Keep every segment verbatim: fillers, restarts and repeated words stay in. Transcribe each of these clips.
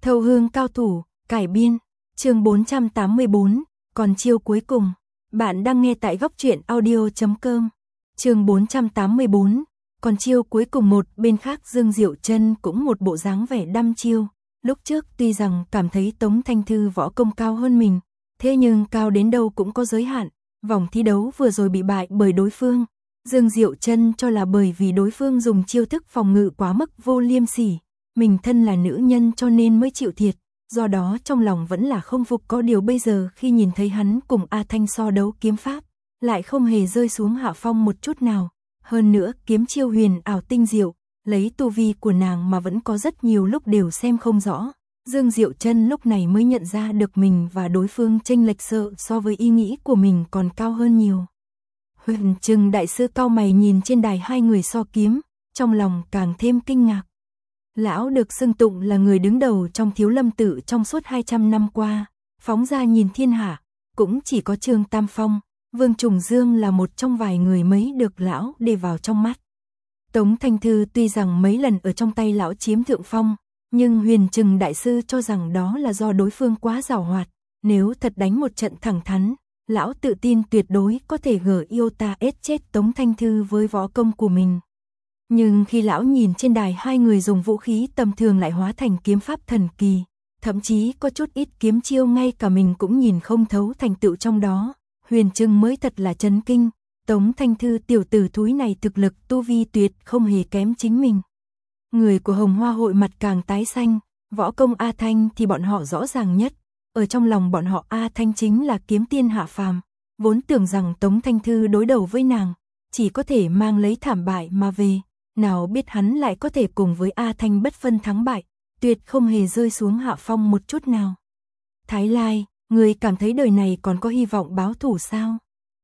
Thâu hương cao thủ, cải biên, chương bốn trăm tám mươi bốn, còn chiêu cuối cùng. Bạn đang nghe tại góc truyện audio chấm com. Chương bốn trăm tám mươi bốn, còn chiêu cuối cùng. Một bên khác Dương Diệu Trân cũng một bộ dáng vẻ đăm chiêu. Lúc trước tuy rằng cảm thấy Tống Thanh Thư võ công cao hơn mình, thế nhưng cao đến đâu cũng có giới hạn. Vòng thi đấu vừa rồi bị bại bởi đối phương, Dương Diệu Trân cho là bởi vì đối phương dùng chiêu thức phòng ngự quá mức vô liêm sỉ. Mình thân là nữ nhân cho nên mới chịu thiệt, do đó trong lòng vẫn là không phục. Có điều bây giờ khi nhìn thấy hắn cùng A Thanh so đấu kiếm pháp, lại không hề rơi xuống hạ phong một chút nào. Hơn nữa kiếm chiêu huyền ảo tinh diệu, lấy tu vi của nàng mà vẫn có rất nhiều lúc đều xem không rõ. Dương Diệu Trân lúc này mới nhận ra được mình và đối phương chênh lệch sợ so với ý nghĩ của mình còn cao hơn nhiều. Huyền Trừng đại sư cau mày nhìn trên đài hai người so kiếm, trong lòng càng thêm kinh ngạc. Lão được xưng tụng là người đứng đầu trong Thiếu Lâm tự trong suốt hai trăm năm qua, phóng ra nhìn thiên hạ, cũng chỉ có Trương Tam Phong, Vương Trùng Dương là một trong vài người mới được lão để vào trong mắt. Tống Thanh Thư tuy rằng mấy lần ở trong tay lão chiếm thượng phong, nhưng Huyền Trừng đại sư cho rằng đó là do đối phương quá giàu hoạt, nếu thật đánh một trận thẳng thắn, lão tự tin tuyệt đối có thể gỡ yêu ta ết chết Tống Thanh Thư với võ công của mình. Nhưng khi lão nhìn trên đài hai người dùng vũ khí tầm thường lại hóa thành kiếm pháp thần kỳ, thậm chí có chút ít kiếm chiêu ngay cả mình cũng nhìn không thấu thành tựu trong đó, Huyền Trừng mới thật là chấn kinh. Tống Thanh Thư tiểu tử thúi này thực lực tu vi tuyệt không hề kém chính mình. Người của Hồng Hoa hội mặt càng tái xanh, võ công A Thanh thì bọn họ rõ ràng nhất. Ở trong lòng bọn họ A Thanh chính là kiếm tiên hạ phàm, vốn tưởng rằng Tống Thanh Thư đối đầu với nàng, chỉ có thể mang lấy thảm bại mà về, nào biết hắn lại có thể cùng với A Thanh bất phân thắng bại, tuyệt không hề rơi xuống hạ phong một chút nào. Thái Lai, người cảm thấy đời này còn có hy vọng báo thù sao?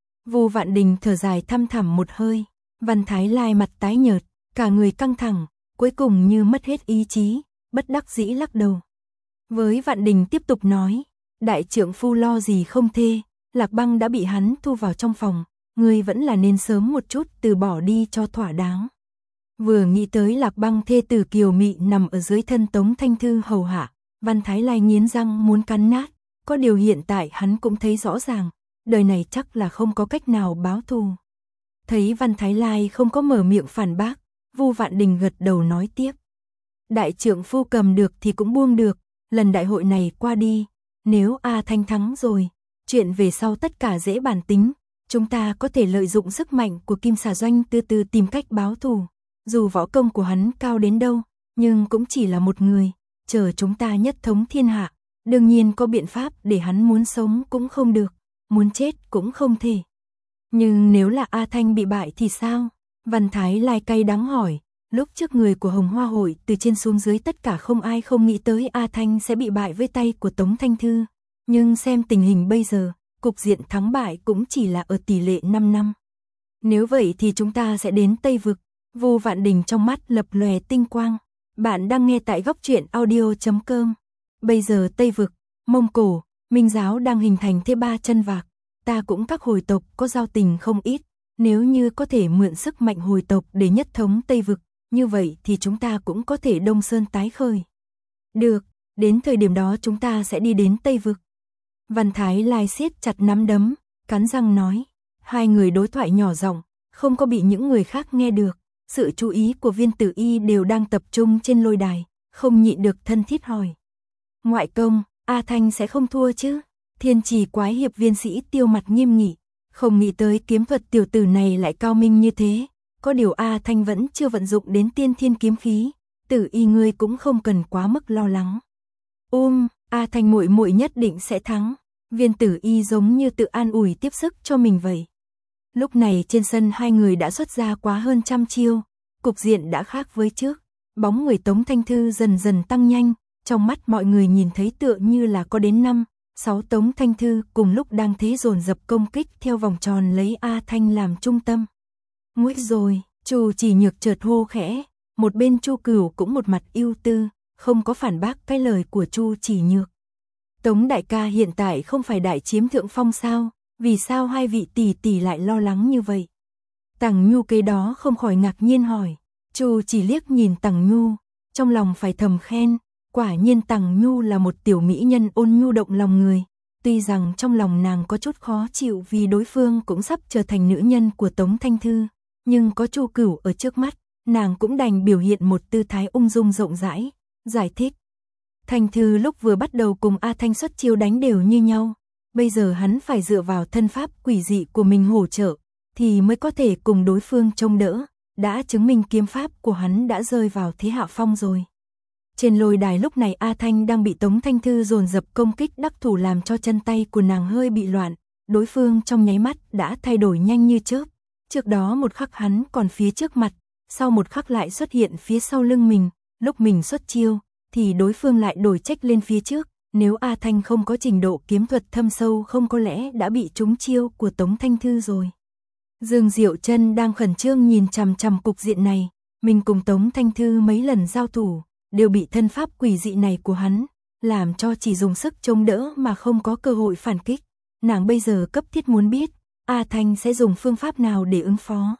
Vu Vạn Đình thở dài thăm thẳm một hơi, Văn Thái Lai mặt tái nhợt, cả người căng thẳng, cuối cùng như mất hết ý chí, bất đắc dĩ lắc đầu. Với Vạn Đình tiếp tục nói, đại trượng phu lo gì không thê, Lạc Băng đã bị hắn thu vào trong phòng, ngươi vẫn là nên sớm một chút từ bỏ đi cho thỏa đáng. Vừa nghĩ tới Lạc Băng thê tử kiều mị nằm ở dưới thân Tống Thanh Thư hầu hạ, Văn Thái Lai nghiến răng muốn cắn nát, có điều hiện tại hắn cũng thấy rõ ràng, đời này chắc là không có cách nào báo thù. Thấy Văn Thái Lai không có mở miệng phản bác, Vu Vạn Đình gật đầu nói tiếp. Đại trượng phu cầm được thì cũng buông được, lần đại hội này qua đi, nếu A Thanh thắng rồi, chuyện về sau tất cả dễ bàn tính, chúng ta có thể lợi dụng sức mạnh của Kim Xà Doanh từ từ tìm cách báo thù. Dù võ công của hắn cao đến đâu, nhưng cũng chỉ là một người, chờ chúng ta nhất thống thiên hạ, đương nhiên có biện pháp để hắn muốn sống cũng không được, muốn chết cũng không thể. Nhưng nếu là A Thanh bị bại thì sao? Văn Thái Lai cay đắng hỏi, lúc trước người của Hồng Hoa hội từ trên xuống dưới tất cả không ai không nghĩ tới A Thanh sẽ bị bại với tay của Tống Thanh Thư, nhưng xem tình hình bây giờ, cục diện thắng bại cũng chỉ là ở tỷ lệ năm năm. Nếu vậy thì chúng ta sẽ đến Tây Vực. Vu Vạn Đình trong mắt lập lòe tinh quang. Bạn đang nghe tại góc truyện audio chấm com. Bây giờ Tây Vực, Mông Cổ, Minh giáo đang hình thành thế ba chân vạc. Ta cũng các hồi tộc có giao tình không ít. Nếu như có thể mượn sức mạnh hồi tộc để nhất thống Tây Vực, như vậy thì chúng ta cũng có thể Đông Sơn tái khởi. Được, đến thời điểm đó chúng ta sẽ đi đến Tây Vực. Văn Thái Lai siết chặt nắm đấm, cắn răng nói. Hai người đối thoại nhỏ giọng, không có bị những người khác nghe được. Sự chú ý của Viên Tử Y đều đang tập trung trên lôi đài, không nhịn được thân thiết hỏi. Ngoại công, A Thanh sẽ không thua chứ? Thiên Trì quái hiệp viên sĩ Tiêu mặt nghiêm nghị, không nghĩ tới kiếm thuật tiểu tử này lại cao minh như thế, có điều A Thanh vẫn chưa vận dụng đến tiên thiên kiếm khí, Tử Y ngươi cũng không cần quá mức lo lắng. Ôm, A Thanh muội muội nhất định sẽ thắng, Viên Tử Y giống như tự an ủi tiếp sức cho mình vậy. Lúc này trên sân hai người đã xuất ra quá hơn trăm chiêu, cục diện đã khác với trước, bóng người Tống Thanh Thư dần dần tăng nhanh, trong mắt mọi người nhìn thấy tựa như là có đến năm, sáu Tống Thanh Thư cùng lúc đang thế dồn dập công kích theo vòng tròn lấy A Thanh làm trung tâm. Nguy rồi, Chu Chỉ Nhược chợt hô khẽ, một bên Chu Cửu cũng một mặt ưu tư, không có phản bác cái lời của Chu Chỉ Nhược. Tống đại ca hiện tại không phải đại chiếm thượng phong sao? Vì sao hai vị tỷ tỷ lại lo lắng như vậy? Tằng Nhu kế đó không khỏi ngạc nhiên hỏi. Chu chỉ liếc nhìn Tằng Nhu, trong lòng phải thầm khen, Quả nhiên Tằng Nhu là một tiểu mỹ nhân ôn nhu động lòng người. Tuy rằng trong lòng nàng có chút khó chịu vì đối phương cũng sắp trở thành nữ nhân của Tống Thanh Thư, nhưng có Chu Cửu ở trước mắt, nàng cũng đành biểu hiện một tư thái ung dung rộng rãi, giải thích. Thanh Thư lúc vừa bắt đầu cùng A Thanh xuất chiêu đánh đều như nhau, bây giờ hắn phải dựa vào thân pháp quỷ dị của mình hỗ trợ, thì mới có thể cùng đối phương trông đỡ, đã chứng minh kiếm pháp của hắn đã rơi vào thế hạ phong rồi. Trên lôi đài lúc này A Thanh đang bị Tống Thanh Thư dồn dập công kích đắc thủ làm cho chân tay của nàng hơi bị loạn, đối phương trong nháy mắt đã thay đổi nhanh như chớp, trước đó một khắc hắn còn phía trước mặt, sau một khắc lại xuất hiện phía sau lưng mình, lúc mình xuất chiêu, thì đối phương lại đổi trách lên phía trước, nếu A Thanh không có trình độ kiếm thuật thâm sâu không có lẽ đã bị trúng chiêu của Tống Thanh Thư rồi. Dương Diệu Trân đang khẩn trương nhìn chằm chằm cục diện này, mình cùng Tống Thanh Thư mấy lần giao thủ, đều bị thân pháp quỷ dị này của hắn, làm cho chỉ dùng sức chống đỡ mà không có cơ hội phản kích. Nàng bây giờ cấp thiết muốn biết, A Thanh sẽ dùng phương pháp nào để ứng phó.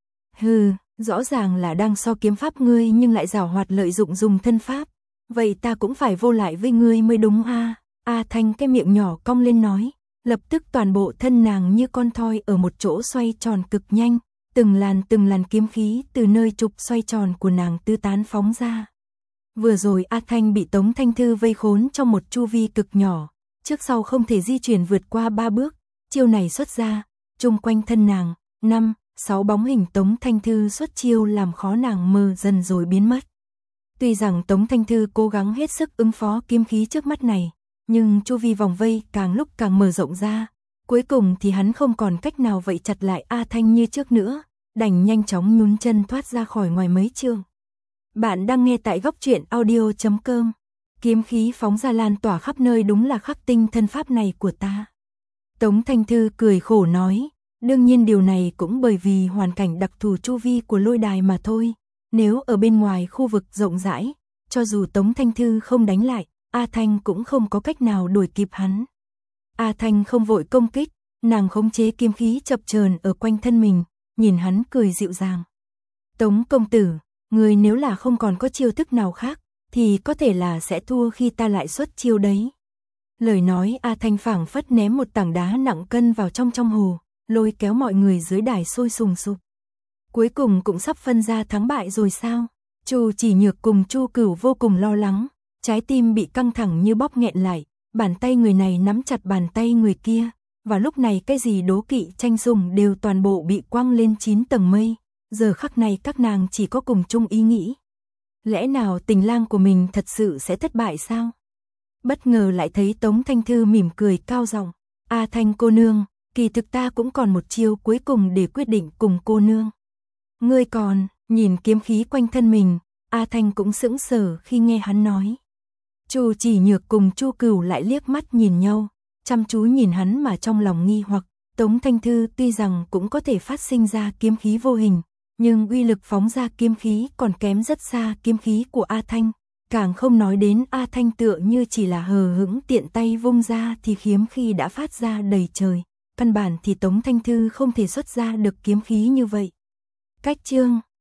Hừ, rõ ràng là đang so kiếm pháp ngươi nhưng lại giảo hoạt lợi dụng dùng thân pháp. Vậy ta cũng phải vô lại với ngươi mới đúng a. A Thanh cái miệng nhỏ cong lên nói, lập tức toàn bộ thân nàng như con thoi ở một chỗ xoay tròn cực nhanh, từng làn từng làn kiếm khí từ nơi trục xoay tròn của nàng tứ tán phóng ra. Vừa rồi A Thanh bị Tống Thanh Thư vây khốn trong một chu vi cực nhỏ, trước sau không thể di chuyển vượt qua ba bước, chiêu này xuất ra, chung quanh thân nàng, năm, sáu bóng hình Tống Thanh Thư xuất chiêu làm khó nàng mờ dần rồi biến mất. Tuy rằng Tống Thanh Thư cố gắng hết sức ứng phó kiếm khí trước mắt này, nhưng chu vi vòng vây càng lúc càng mở rộng ra, cuối cùng thì hắn không còn cách nào vậy chặt lại A Thanh như trước nữa, đành nhanh chóng nhún chân thoát ra khỏi ngoài mấy chương. Bạn đang nghe tại góc truyện audio chấm com. Kiếm khí phóng ra lan tỏa khắp nơi đúng là khắc tinh thân pháp này của ta. Tống Thanh Thư cười khổ nói, đương nhiên điều này cũng bởi vì hoàn cảnh đặc thù chu vi của lôi đài mà thôi. Nếu ở bên ngoài khu vực rộng rãi, cho dù Tống Thanh Thư không đánh lại, A Thanh cũng không có cách nào đuổi kịp hắn. A Thanh không vội công kích, nàng khống chế kiếm khí chập chờn ở quanh thân mình, nhìn hắn cười dịu dàng. Tống công tử, người nếu là không còn có chiêu thức nào khác, thì có thể là sẽ thua khi ta lại xuất chiêu đấy. Lời nói A Thanh phảng phất ném một tảng đá nặng cân vào trong trong hồ, lôi kéo mọi người dưới đài sôi sùng sục. Cuối cùng cũng sắp phân ra thắng bại rồi sao? Chu Chỉ Nhược cùng Chu Cửu vô cùng lo lắng, trái tim bị căng thẳng như bóp nghẹn lại, bàn tay người này nắm chặt bàn tay người kia, và lúc này cái gì đố kỵ tranh sủng đều toàn bộ bị quăng lên chín tầng mây, giờ khắc này các nàng chỉ có cùng chung ý nghĩ. Lẽ nào tình lang của mình thật sự sẽ thất bại sao? Bất ngờ lại thấy Tống Thanh Thư mỉm cười cao giọng, A Thanh cô nương, kỳ thực ta cũng còn một chiêu cuối cùng để quyết định cùng cô nương. Ngươi còn, nhìn kiếm khí quanh thân mình, A Thanh cũng sững sờ khi nghe hắn nói. Chu Chỉ Nhược cùng Chu Cửu lại liếc mắt nhìn nhau, chăm chú nhìn hắn mà trong lòng nghi hoặc, Tống Thanh Thư tuy rằng cũng có thể phát sinh ra kiếm khí vô hình, nhưng uy lực phóng ra kiếm khí còn kém rất xa kiếm khí của A Thanh, càng không nói đến A Thanh tựa như chỉ là hờ hững tiện tay vung ra thì kiếm khí đã phát ra đầy trời, căn bản thì Tống Thanh Thư không thể xuất ra được kiếm khí như vậy. Cách chương